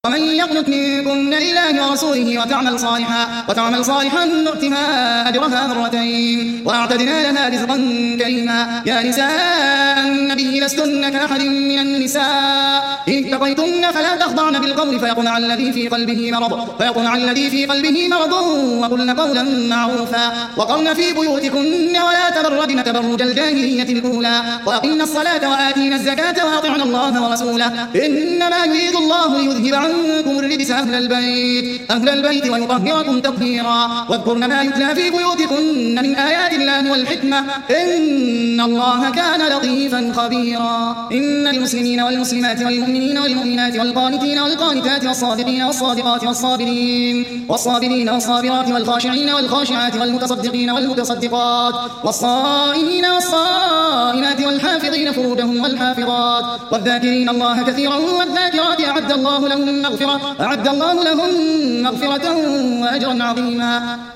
ومن يقنت منكن لله ورسوله وتعمل صالحا نؤتها أجرها مرتين وأعتدنا لها رزقا كريما. يا نساء النبي لستن كأحد من النساء إن اتقيتن فلا تخضعن بالقول فيطمع الذي في قلبه مرض وقلن قولا معروفا وقرن في بيوتكن ولا تبرجن تبرج الجاهلية الأولى وأقمن الصلاة وآتينا الزكاة وأطعن الله ورسوله إنما يريد الله ليذهب عنكم الرجس أهل البيت ويطهركم تطهيرا. واذكرن ما يتلى في بيوتكن من آيات الله والحكمة إن الله كان لطيفا خبيرا. إن المسلمين والمسلمات والمؤمنين والمؤمنات والقانتين والقانتات والصادقين والصادقات والصابرين والصابرات والخاشعين والخاشعات والمتصدقين والمتصدقات والصائمين والصائمات والحافظين فروجهم والحافظات والذاكرين الله كثيرا والذاكرات أعد الله لهم مغفرة وأجرا عظيما.